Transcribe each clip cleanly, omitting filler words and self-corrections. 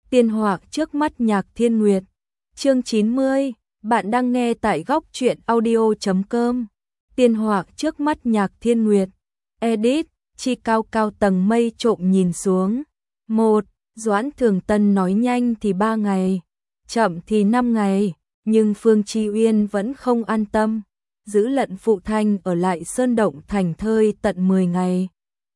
Tiên họa trước mắt Nhạc Thiên Nguyệt. Chương 90, bạn đang nghe tại góc truyện audio.com. Tiên họa trước mắt Nhạc Thiên Nguyệt. Edit, chi cao cao tầng mây trộm nhìn xuống. 1. Doãn Thường Tân nói nhanh thì 3 ngày, chậm thì 5 ngày, nhưng Phương Chi Uyên vẫn không an tâm, giữ Lận Phụ Thanh ở lại Sơn Động thành thơi tận 10 ngày.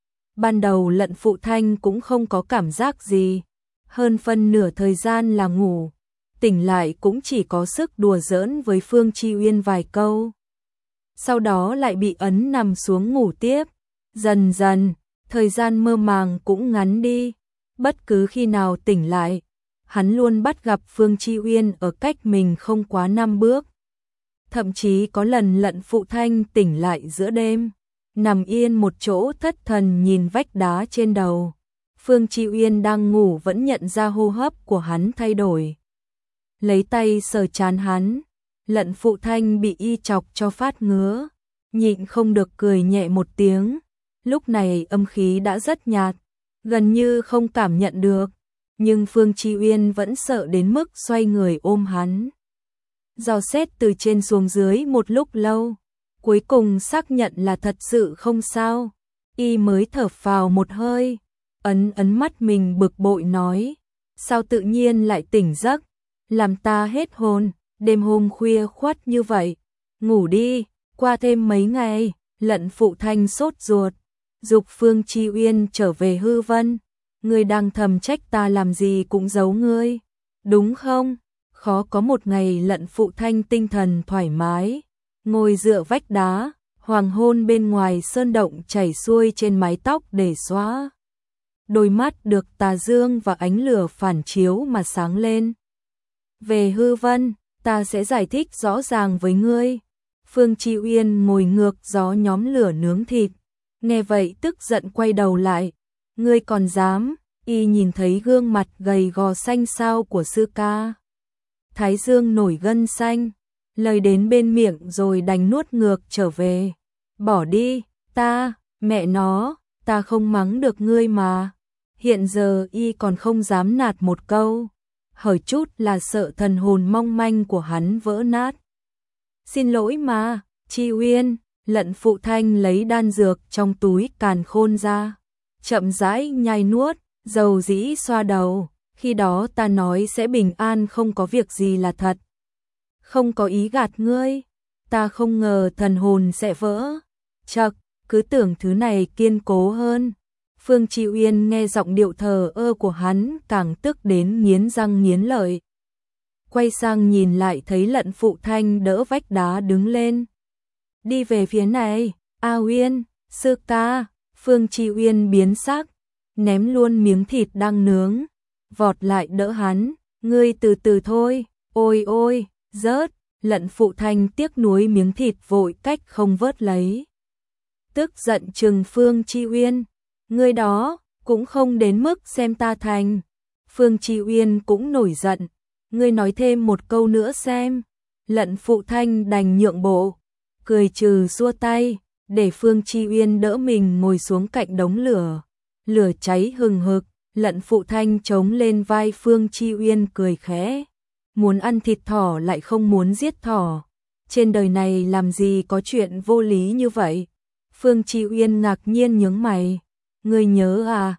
Ban đầu Lận Phụ Thanh cũng không có cảm giác gì, hơn phân nửa thời gian là ngủ, tỉnh lại cũng chỉ có sức đùa giỡn với Phương Chi Uyên vài câu. Sau đó lại bị ấn nằm xuống ngủ tiếp, dần dần, thời gian mơ màng cũng ngắn đi, bất cứ khi nào tỉnh lại, hắn luôn bắt gặp Phương Chi Uyên ở cách mình không quá 5 bước. Thậm chí có lần Lận Phụ Thanh tỉnh lại giữa đêm, nằm yên một chỗ thất thần nhìn vách đá trên đầu. Phương Chi Uyên đang ngủ vẫn nhận ra hô hấp của hắn thay đổi. Lấy tay sờ trán hắn, Lận Phụ Thanh bị y chọc cho phát ngứa, nhịn không được cười nhẹ một tiếng. Lúc này âm khí đã rất nhạt, gần như không cảm nhận được, nhưng Phương Chi Uyên vẫn sợ đến mức xoay người ôm hắn. Dò xét từ trên xuống dưới một lúc lâu, cuối cùng xác nhận là thật sự không sao, y mới thở phào một hơi, ấn mắt mình bực bội nói, sao tự nhiên lại tỉnh giấc, làm ta hết hồn, đêm hôm khuya khoắt như vậy, ngủ đi, qua thêm mấy ngày. Lận Phụ Thanh sốt ruột, giục Phương Chi Uyên trở về hư vân, ngươi đang thầm trách ta làm gì cũng giấu ngươi, đúng không? Khó có một ngày Lận Phụ Thanh tinh thần thoải mái, ngồi dựa vách đá, hoàng hôn bên ngoài sơn động chảy xuôi trên mái tóc để xóa. Đôi mắt được tà dương và ánh lửa phản chiếu mà sáng lên. Về hư vân, ta sẽ giải thích rõ ràng với ngươi. Phương Chi Uyên ngồi ngược gió nhóm lửa nướng thịt, nghe vậy tức giận quay đầu lại. Ngươi còn dám? Y nhìn thấy gương mặt gầy gò xanh xao của sư ca, thái dương nổi gân xanh, lời đến bên miệng rồi đành nuốt ngược trở về. Bỏ đi, mẹ nó, ta không mắng được ngươi mà. Hiện giờ y còn không dám nạt một câu, hở chút là sợ thần hồn mong manh của hắn vỡ nát. Xin lỗi mà, Chi Uyên. Lận Phụ Thanh lấy đan dược trong túi càn khôn ra, chậm rãi nhai nuốt, dầu dĩ xoa đầu, khi đó ta nói sẽ bình an không có việc gì là thật. Không có ý gạt ngươi, ta không ngờ thần hồn sẽ vỡ. Chậc, cứ tưởng thứ này kiên cố hơn. Phương Chi Uyên nghe giọng điệu thờ ơ của hắn càng tức đến nghiến răng nghiến lợi. Quay sang nhìn lại thấy Lận Phụ Thanh đỡ vách đá đứng lên. Đi về phía này, A Uyên, sư ca. Phương Chi Uyên biến sắc, ném luôn miếng thịt đang nướng, vọt lại đỡ hắn, ngươi từ từ thôi, ôi ôi, rớt. Lận Phụ Thanh tiếc nuối miếng thịt vội cách không vớt lấy. Tức giận trừng Phương Chi Uyên, ngươi đó, cũng không đến mức xem ta thành. Phương Chi Uyên cũng nổi giận, ngươi nói thêm một câu nữa xem. Lận Phụ Thanh đành nhượng bộ, cười trừ xua tay, để Phương Chi Uyên đỡ mình ngồi xuống cạnh đống lửa. Lửa cháy hừng hực, Lận Phụ Thanh chống lên vai Phương Chi Uyên cười khẽ. Muốn ăn thịt thỏ lại không muốn giết thỏ. Trên đời này làm gì có chuyện vô lý như vậy? Phương Chi Uyên ngạc nhiên nhướng mày. Ngươi nhớ à?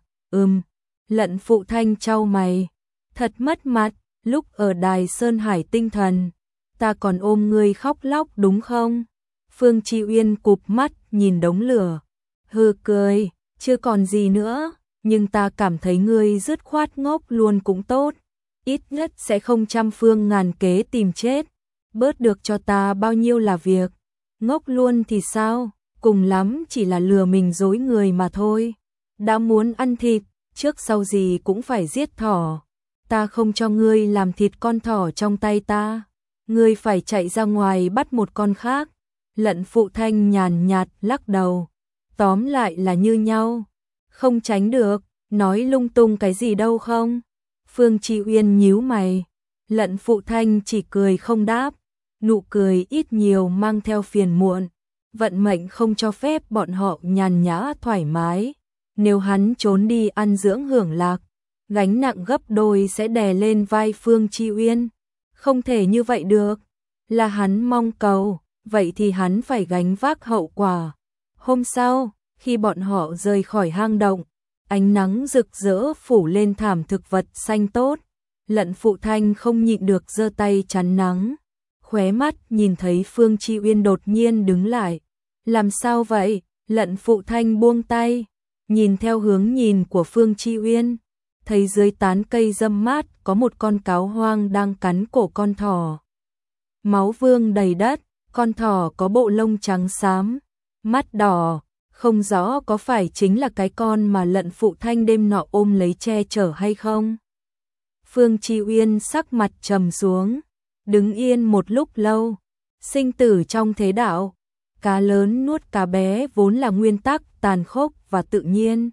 Lận Phụ Thanh chau mày. Thật mất mặt, lúc ở đài Sơn Hải tinh thần, ta còn ôm ngươi khóc lóc đúng không? Phương Chi Uyên cụp mắt nhìn đống lửa, hừ cười, chưa còn gì nữa, nhưng ta cảm thấy ngươi dứt khoát ngốc luôn cũng tốt, ít nhất sẽ không trăm phương ngàn kế tìm chết, bớt được cho ta bao nhiêu là việc, ngốc luôn thì sao, cùng lắm chỉ là lừa mình dối người mà thôi. Đã muốn ăn thịt, trước sau gì cũng phải giết thỏ, ta không cho ngươi làm thịt con thỏ trong tay ta, ngươi phải chạy ra ngoài bắt một con khác. Lận Phụ Thanh nhàn nhạt lắc đầu, tóm lại là như nhau, không tránh được, nói lung tung cái gì đâu không? Phương Chi Uyên nhíu mày, Lận Phụ Thanh chỉ cười không đáp, nụ cười ít nhiều mang theo phiền muộn, vận mệnh không cho phép bọn họ nhàn nhã thoải mái, nếu hắn trốn đi ăn dưỡng hưởng lạc, gánh nặng gấp đôi sẽ đè lên vai Phương Chi Uyên. Không thể như vậy được, là hắn mong cầu, vậy thì hắn phải gánh vác hậu quả. Hôm sau, khi bọn họ rời khỏi hang động, ánh nắng rực rỡ phủ lên thảm thực vật xanh tốt. Lận Phụ Thanh không nhịn được giơ tay chắn nắng, khóe mắt nhìn thấy Phương Chi Uyên đột nhiên đứng lại. Làm sao vậy? Lận Phụ Thanh buông tay, nhìn theo hướng nhìn của Phương Chi Uyên, thấy dưới tán cây râm mát có một con cáo hoang đang cắn cổ con thỏ. Máu vương đầy đất, con thỏ có bộ lông trắng xám, mắt đỏ, không rõ có phải chính là cái con mà Lận Phụ Thanh đêm nọ ôm lấy che chở hay không. Phương Chi Uyên sắc mặt trầm xuống, đứng yên một lúc lâu. Sinh tử trong thế đạo, cá lớn nuốt cá bé vốn là nguyên tắc tàn khốc và tự nhiên.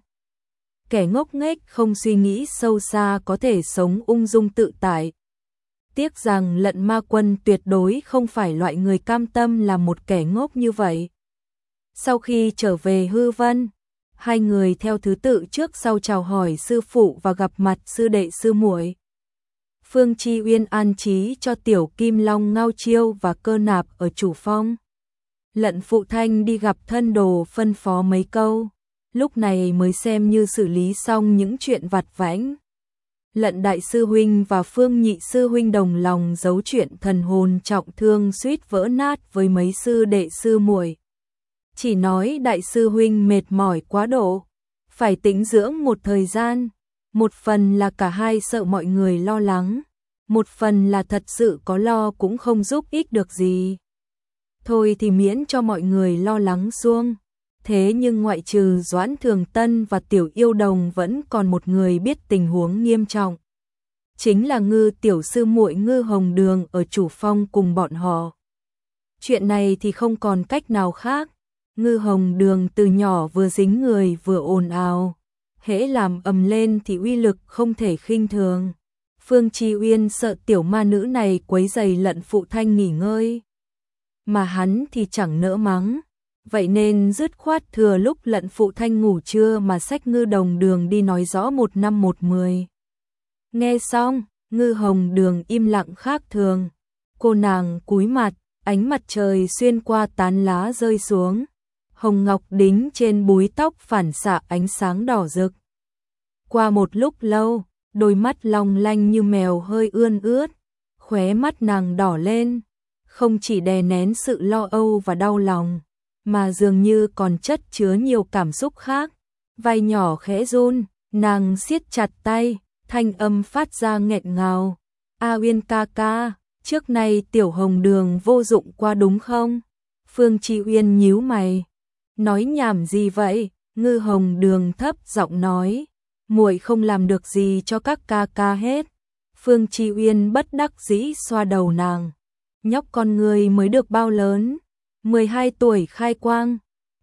Kẻ ngốc nghếch không suy nghĩ sâu xa có thể sống ung dung tự tại. Tiếc rằng Lận Ma Quân tuyệt đối không phải loại người cam tâm là một kẻ ngốc như vậy. Sau khi trở về Hư Vân, hai người theo thứ tự trước sau chào hỏi sư phụ và gặp mặt sư đệ sư muội. Phương Chi Uyên an trí cho Tiểu Kim Long Ngao Chiêu và Cơ Nạp ở chủ phong. Lận Phụ Thanh đi gặp thân đồ phân phó mấy câu, lúc này mới xem như xử lý xong những chuyện vặt vãnh. Lận đại sư huynh và Phương nhị sư huynh đồng lòng giấu chuyện thần hồn trọng thương suýt vỡ nát với mấy sư đệ sư muội. Chỉ nói đại sư huynh mệt mỏi quá độ, phải tĩnh dưỡng một thời gian. Một phần là cả hai sợ mọi người lo lắng, một phần là thật sự có lo cũng không giúp ích được gì. Thôi thì miễn cho mọi người lo lắng xuông. Thế nhưng ngoại trừ Doãn Thường Tân và Tiểu Yêu Đồng vẫn còn một người biết tình huống nghiêm trọng. Chính là Ngư tiểu sư muội Ngư Hồng Đường ở chủ phong cùng bọn họ. Chuyện này thì không còn cách nào khác. Ngư Hồng Đường từ nhỏ vừa dính người vừa ồn ào. Hễ làm ầm lên thì uy lực không thể khinh thường. Phương Chi Uyên sợ tiểu ma nữ này quấy rầy Lận Phụ Thanh nghỉ ngơi. Mà hắn thì chẳng nỡ mắng. Vậy nên dứt khoát thừa lúc Lận Phụ Thanh ngủ trưa mà xách Ngư Đồng Đường đi nói rõ 1 năm 1 10. Nghe xong, Ngư Hồng Đường im lặng khác thường. Cô nàng cúi mặt, ánh mặt trời xuyên qua tán lá rơi xuống. Hồng ngọc đính trên búi tóc phản xạ ánh sáng đỏ rực. Qua một lúc lâu, đôi mắt long lanh như mèo hơi ươn ướt, khóe mắt nàng đỏ lên, không chỉ đè nén sự lo âu và đau lòng, mà dường như còn chất chứa nhiều cảm xúc khác. Vai nhỏ khẽ run, nàng siết chặt tay, thanh âm phát ra nghẹn ngào. A Uyên ca ca, trước nay Tiểu Hồng Đường vô dụng qua đúng không? Phương Chi Uyên nhíu mày. Nói nhảm gì vậy? Ngư Hồng Đường thấp giọng nói. Muội không làm được gì cho các ca ca hết. Phương Chi Uyên bất đắc dĩ xoa đầu nàng. Nhóc con người mới được bao lớn? 12 tuổi khai quang.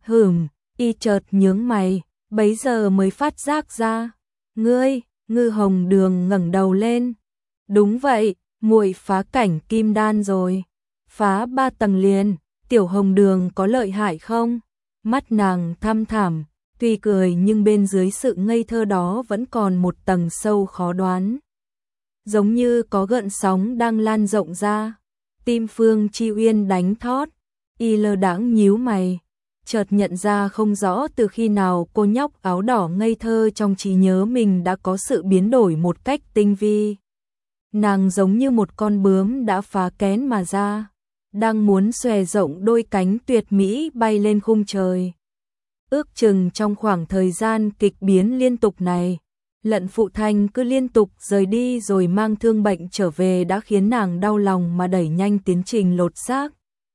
Y chợt nhướng mày, bấy giờ mới phát giác ra. Ngươi, Ngư Hồng Đường ngẩng đầu lên. Đúng vậy, muội phá cảnh kim đan rồi. Phá 3 tầng liền, Tiểu Hồng Đường có lợi hại không? Mắt nàng thăm thẳm, tuy cười nhưng bên dưới sự ngây thơ đó vẫn còn một tầng sâu khó đoán. Giống như có gợn sóng đang lan rộng ra. Tim Phương Chi Uyên đánh thót, y lơ đãng nhíu mày, chợt nhận ra không rõ từ khi nào cô nhóc áo đỏ ngây thơ trong trí nhớ mình đã có sự biến đổi một cách tinh vi. Nàng giống như một con bướm đã phá kén mà ra, đang muốn xòe rộng đôi cánh tuyệt mỹ bay lên khung trời. Ước chừng trong khoảng thời gian kịch biến liên tục này, Lận Phụ Thanh cứ liên tục rời đi rồi mang thương bệnh trở về đã khiến nàng đau lòng mà đẩy nhanh tiến trình lột xác.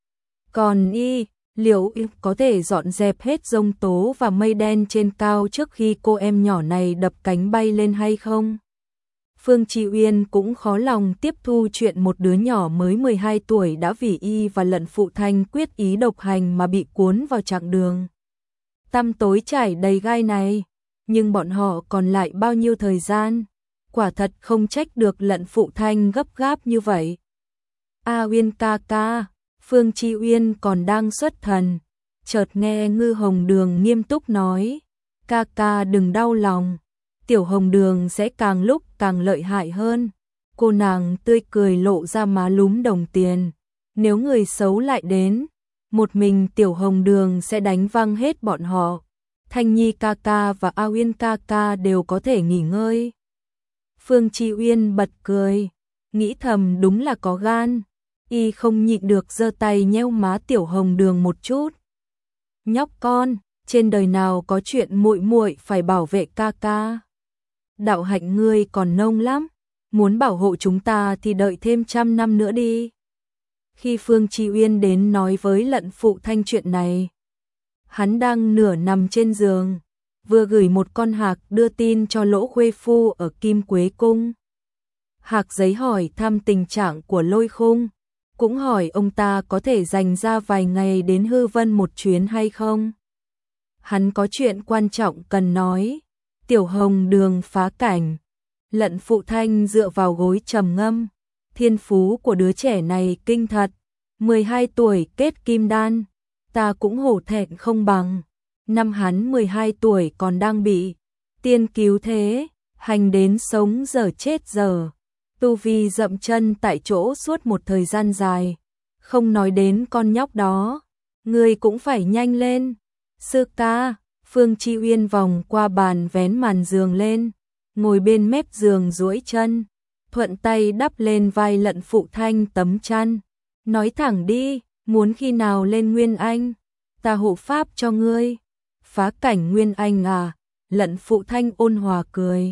Còn liệu có thể dọn dẹp hết giông tố và mây đen trên cao trước khi cô em nhỏ này đập cánh bay lên hay không? Phương Chi Uyên cũng khó lòng tiếp thu chuyện một đứa nhỏ mới 12 tuổi đã vì y và Lận Phụ Thanh quyết ý độc hành mà bị cuốn vào chặng đường tăm tối trải đầy gai này. Nhưng bọn họ còn lại bao nhiêu thời gian? Quả thật không trách được Lận Phụ Thanh gấp gáp như vậy. A Uyên ca ca, Phương Chi Uyên còn đang xuất thần, chợt nghe Ngư Hồng Đường nghiêm túc nói, ca ca đừng đau lòng. Tiểu Hồng Đường sẽ càng lúc càng lợi hại hơn. Cô nàng tươi cười lộ ra má lúm đồng tiền. Nếu người xấu lại đến, một mình Tiểu Hồng Đường sẽ đánh văng hết bọn họ. Thanh Nhi ca ca và A Uyên ca ca đều có thể nghỉ ngơi. Phương Chi Uyên bật cười, nghĩ thầm đúng là có gan. Y không nhịn được giơ tay nhéo má Tiểu Hồng Đường một chút. Nhóc con, trên đời nào có chuyện muội muội phải bảo vệ ca ca. Đạo hạnh ngươi còn nông lắm, muốn bảo hộ chúng ta thì đợi thêm 100 năm nữa đi. Khi Phương Chi Uyên đến nói với Lận Phụ Thanh chuyện này, hắn đang nửa nằm trên giường, vừa gửi một con hạc đưa tin cho Lỗ Khuê Phu ở Kim Quế Cung. Hạc giấy hỏi thăm tình trạng của Lôi Khung, cũng hỏi ông ta có thể dành ra vài ngày đến Hư Vân một chuyến hay không. Hắn có chuyện quan trọng cần nói. Tiểu Hồng Đường phá cảnh. Lận Phụ Thanh dựa vào gối trầm ngâm. Thiên phú của đứa trẻ này kinh thật. 12 tuổi kết kim đan. Ta cũng hổ thẹn không bằng. Năm hắn 12 tuổi còn đang bị tiên cứu thế, hành đến sống giờ chết giờ. Tu vi dậm chân tại chỗ suốt một thời gian dài. Không nói đến con nhóc đó, ngươi cũng phải nhanh lên. Sư ca, Phương Chi Uyên vòng qua bàn vén màn giường lên, ngồi bên mép giường duỗi chân, thuận tay đắp lên vai Lận Phụ Thanh tấm chăn. Nói thẳng đi, muốn khi nào lên Nguyên Anh, ta hộ pháp cho ngươi. Phá cảnh Nguyên Anh à? Lận Phụ Thanh ôn hòa cười.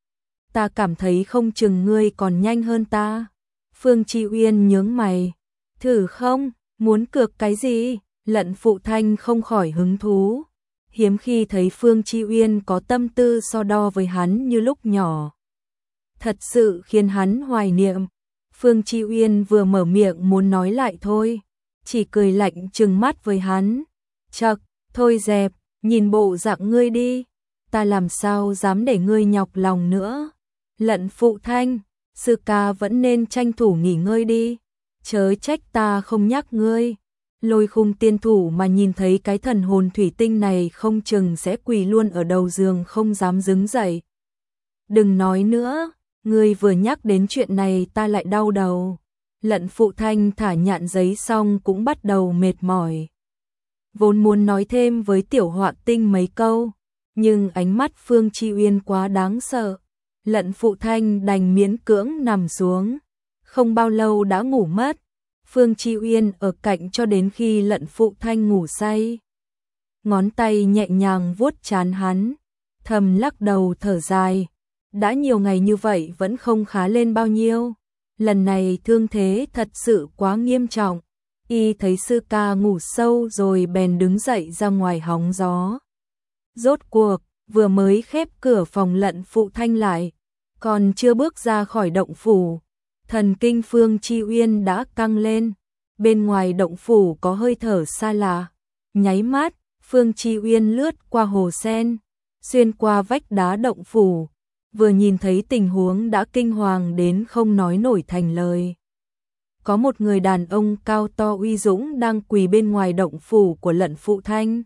Ta cảm thấy không chừng ngươi còn nhanh hơn ta. Phương Chi Uyên nhướng mày. Thử không? Muốn cược cái gì? Lận Phụ Thanh không khỏi hứng thú. Hiếm khi thấy Phương Chi Uyên có tâm tư so đo với hắn như lúc nhỏ. Thật sự khiến hắn hoài niệm. Phương Chi Uyên vừa mở miệng muốn nói lại thôi, chỉ cười lạnh trừng mắt với hắn. Chậc, thôi dẹp, nhìn bộ dạng ngươi đi, ta làm sao dám để ngươi nhọc lòng nữa. Lận Phụ Thanh, sư ca vẫn nên tranh thủ nghỉ ngơi đi, chớ trách ta không nhắc ngươi. Lôi Khung tiên thủ mà nhìn thấy cái thần hồn thủy tinh này không chừng sẽ quỳ luôn ở đầu giường không dám đứng dậy. Đừng nói nữa, ngươi vừa nhắc đến chuyện này ta lại đau đầu. Lận Phụ Thanh thả nhạn giấy xong cũng bắt đầu mệt mỏi. Vốn muốn nói thêm với Tiểu Họa Tinh mấy câu, nhưng ánh mắt Phương Chi Uyên quá đáng sợ. Lận Phụ Thanh đành miễn cưỡng nằm xuống, không bao lâu đã ngủ mất. Phương Chi Uyên ở cạnh cho đến khi Lận Phụ Thanh ngủ say. Ngón tay nhẹ nhàng vuốt trán hắn, thầm lắc đầu thở dài. Đã nhiều ngày như vậy vẫn không khá lên bao nhiêu. Lần này thương thế thật sự quá nghiêm trọng. Y thấy sư ca ngủ sâu rồi bèn đứng dậy ra ngoài hóng gió. Rốt cuộc, vừa mới khép cửa phòng Lận Phụ Thanh lại, còn chưa bước ra khỏi động phủ, thần kinh Phương Chi Uyên đã căng lên. Bên ngoài động phủ có hơi thở xa lạ. Nháy mắt, Phương Chi Uyên lướt qua hồ sen, xuyên qua vách đá động phủ, vừa nhìn thấy tình huống đã kinh hoàng đến không nói nổi thành lời. Có một người đàn ông cao to uy dũng đang quỳ bên ngoài động phủ của Lận Phụ Thanh.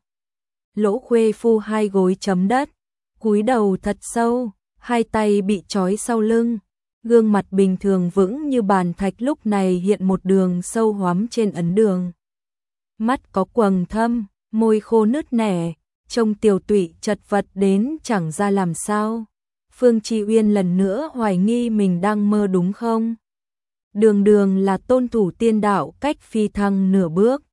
Lỗ Khuê Phu hai gối chấm đất, cúi đầu thật sâu, hai tay bị trói sau lưng. Gương mặt bình thường vững như bàn thạch lúc này hiện một đường sâu hoắm trên ấn đường. Mắt có quầng thâm, môi khô nứt nẻ, trông tiều tụy chật vật đến chẳng ra làm sao. Phương Chi Uyên lần nữa hoài nghi mình đang mơ đúng không? Đường đường là tôn thủ tiên đạo cách phi thăng nửa bước.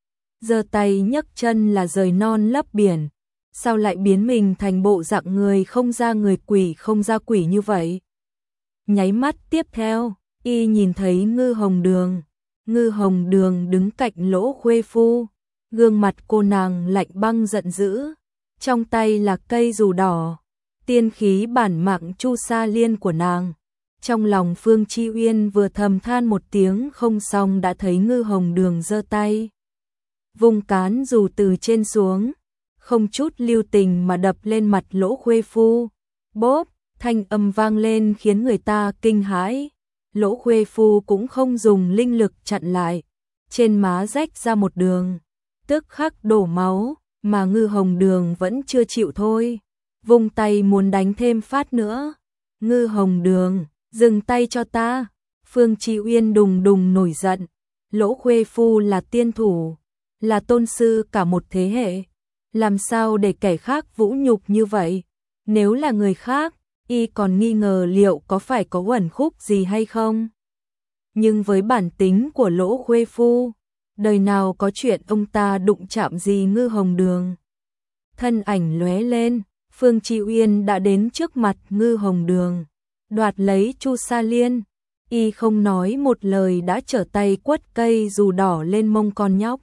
Giơ tay nhấc chân là rời non lấp biển. Sao lại biến mình thành bộ dạng người không ra người quỷ không ra quỷ như vậy? Nháy mắt tiếp theo, y nhìn thấy Ngư Hồng Đường. Ngư Hồng Đường đứng cạnh Lỗ Khuê Phu, gương mặt cô nàng lạnh băng giận dữ, trong tay là cây dù đỏ, tiên khí bản mạng Chu Sa Liên của nàng. Trong lòng Phương Chi Uyên vừa thầm than một tiếng không xong đã thấy Ngư Hồng Đường giơ tay, vùng cán dù từ trên xuống, không chút lưu tình mà đập lên mặt Lỗ Khuê Phu. Bốp! Thanh âm vang lên khiến người ta kinh hãi. Lỗ Khuê Phu cũng không dùng linh lực chặn lại, trên má rách ra một đường, tức khắc đổ máu, mà Ngư Hồng Đường vẫn chưa chịu thôi. vung tay muốn đánh thêm phát nữa. Ngư Hồng Đường, dừng tay cho ta. Phương Chi Uyên đùng đùng nổi giận. Lỗ Khuê Phu là tiên thủ, là tôn sư cả một thế hệ. Làm sao để kẻ khác vũ nhục như vậy? Nếu là người khác, y còn nghi ngờ liệu có phải có uẩn khúc gì hay không? Nhưng với bản tính của Lỗ Khuê Phu, đời nào có chuyện ông ta đụng chạm gì Ngư Hồng Đường. Thân ảnh lóe lên, Phương Chi Uyên đã đến trước mặt Ngư Hồng Đường, đoạt lấy Chu Sa Liên. Y không nói một lời đã trở tay quất cây dù đỏ lên mông con nhóc.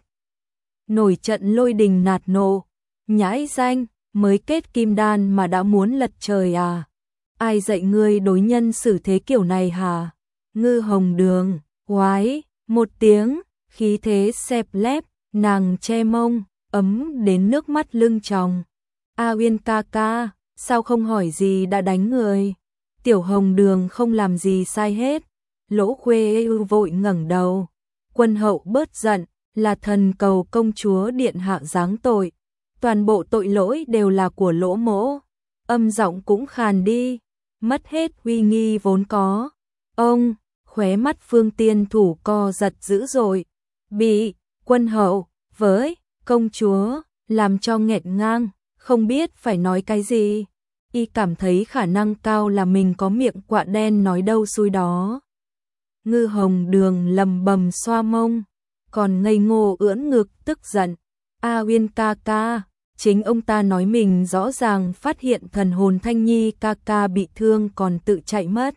Nổi trận lôi đình nạt nộ, nhãi danh, mới kết kim đan mà đã muốn lật trời à? Ai dạy ngươi đối nhân xử thế kiểu này hả? Ngư Hồng Đường, oái, một tiếng, khí thế xẹp lép, nàng che mông, ấm đến nước mắt lưng tròng. A Uyên ca ca, sao không hỏi gì đã đánh người? Tiểu Hồng Đường không làm gì sai hết. Lỗ Khuê vội ngẩng đầu. Quân hậu bớt giận, là thần cầu công chúa điện hạ giáng tội. Toàn bộ tội lỗi đều là của Lỗ mỗ. Âm giọng cũng khàn đi, mất hết uy nghi vốn có. Ông, khóe mắt Phương Tiên Thủ co giật dữ dội. Bị quân hậu với công chúa làm cho nghẹn ngang, không biết phải nói cái gì. Y cảm thấy khả năng cao là mình có miệng quạ đen nói đâu xui đó. Ngư Hồng Đường lầm bầm xoa mông, còn ngây ngô ưỡn ngực tức giận. A Uyên ca ca, chính ông ta nói mình rõ ràng phát hiện thần hồn Thanh Nhi ca ca bị thương còn tự chạy mất.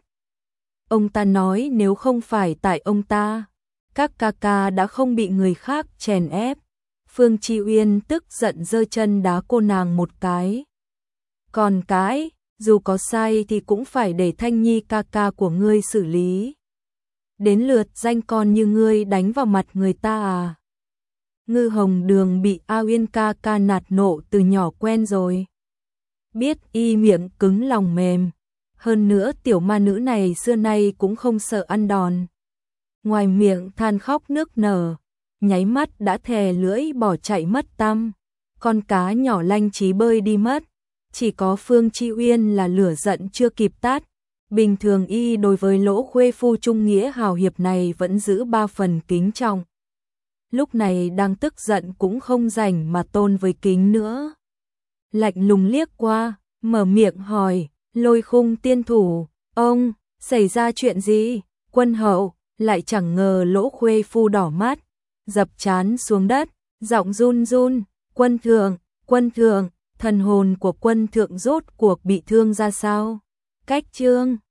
Ông ta nói nếu không phải tại ông ta, các ca ca đã không bị người khác chèn ép. Phương Chi Uyên tức giận giơ chân đá cô nàng một cái. Còn cái, dù có sai thì cũng phải để Thanh Nhi ca ca của ngươi xử lý. Đến lượt danh con như ngươi đánh vào mặt người ta à? Ngư Hồng Đường bị A Uyên ca ca nạt nộ từ nhỏ quen rồi. Biết y miệng cứng lòng mềm. Hơn nữa tiểu ma nữ này xưa nay cũng không sợ ăn đòn. Ngoài miệng than khóc nức nở, nháy mắt đã thè lưỡi bỏ chạy mất tăm. Con cá nhỏ lanh trí bơi đi mất. Chỉ có Phương Chi Uyên là lửa giận chưa kịp tát. Bình thường y đối với Lỗ Khuê Phu trung nghĩa hào hiệp này vẫn giữ 3 phần kính trọng. Lúc này đang tức giận cũng không rảnh mà tôn với kính nữa. Lạnh lùng liếc qua, mở miệng hỏi, Lôi Khung tiên thủ, ông, xảy ra chuyện gì? Quân hậu, lại chẳng ngờ Lỗ Khuê Phu đỏ mắt, dập trán xuống đất, giọng run run, quân thượng, thần hồn của quân thượng rốt cuộc bị thương ra sao? Cách trương